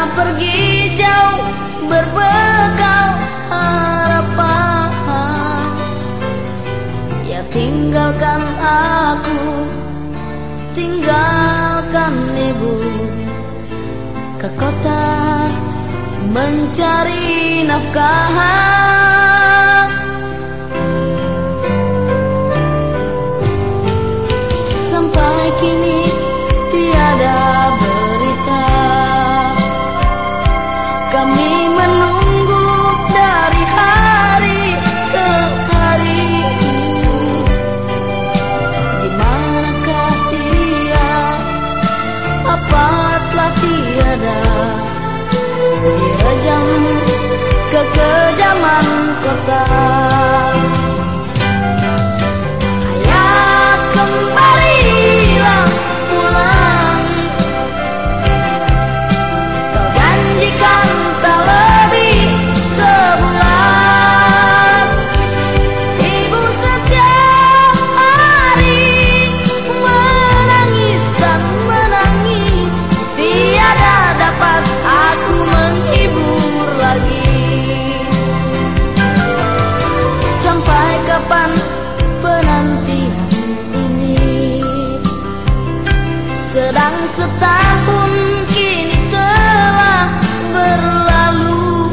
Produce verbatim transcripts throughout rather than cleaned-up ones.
pergi jauh berbekal harapan. Ya tinggalkan aku, tinggalkan ibu, ke kota mencari nafkah. Sampai kini tiada berita, kami menunggu dari hari ke hari. Di manakah dia? Apa telah tiada? Direjam kekejaman kota. Ayah, kembalilah pulang. Kau janjikan tak lebih sebulan. Ibu setiap hari menangis dan menangis, tiada dapat aku menghibur lagi. Sampai kapan penantian ini? Sedang setahun kini telah berlalu.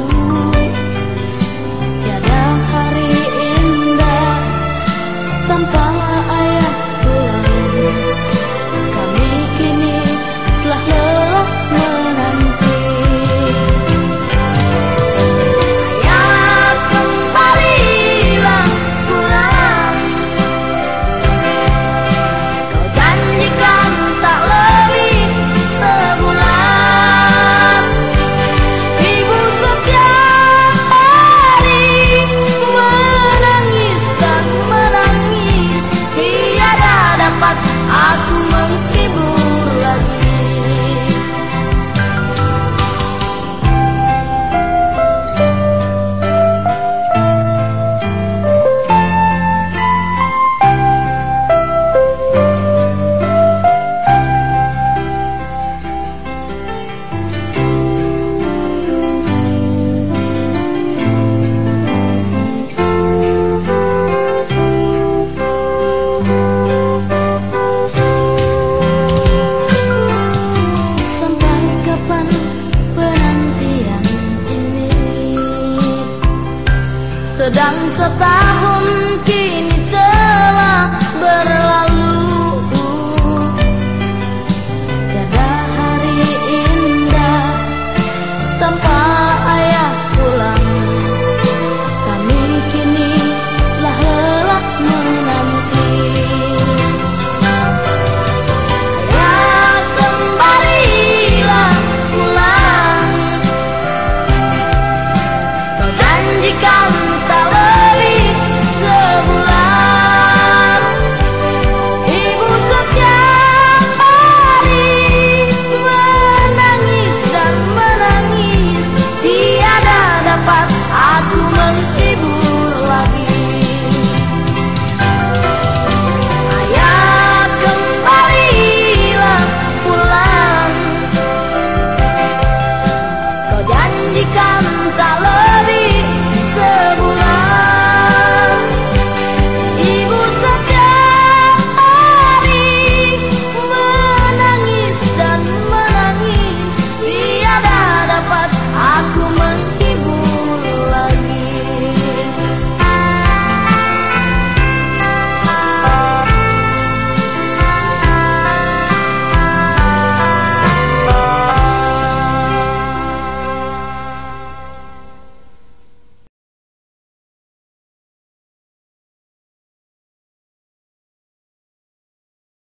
Tiada hari indah tanpa ayah pulang. Kami kini telah lelah menanti. Ayah, kembalilah pulang. Kau janjikan tak lebih sebulan. Ibu setiap hari menangis dan menangis, tiada dapat aku menghibur lagi. Sampai kapan penantian ini? Sedang setahun kini telah berlalu.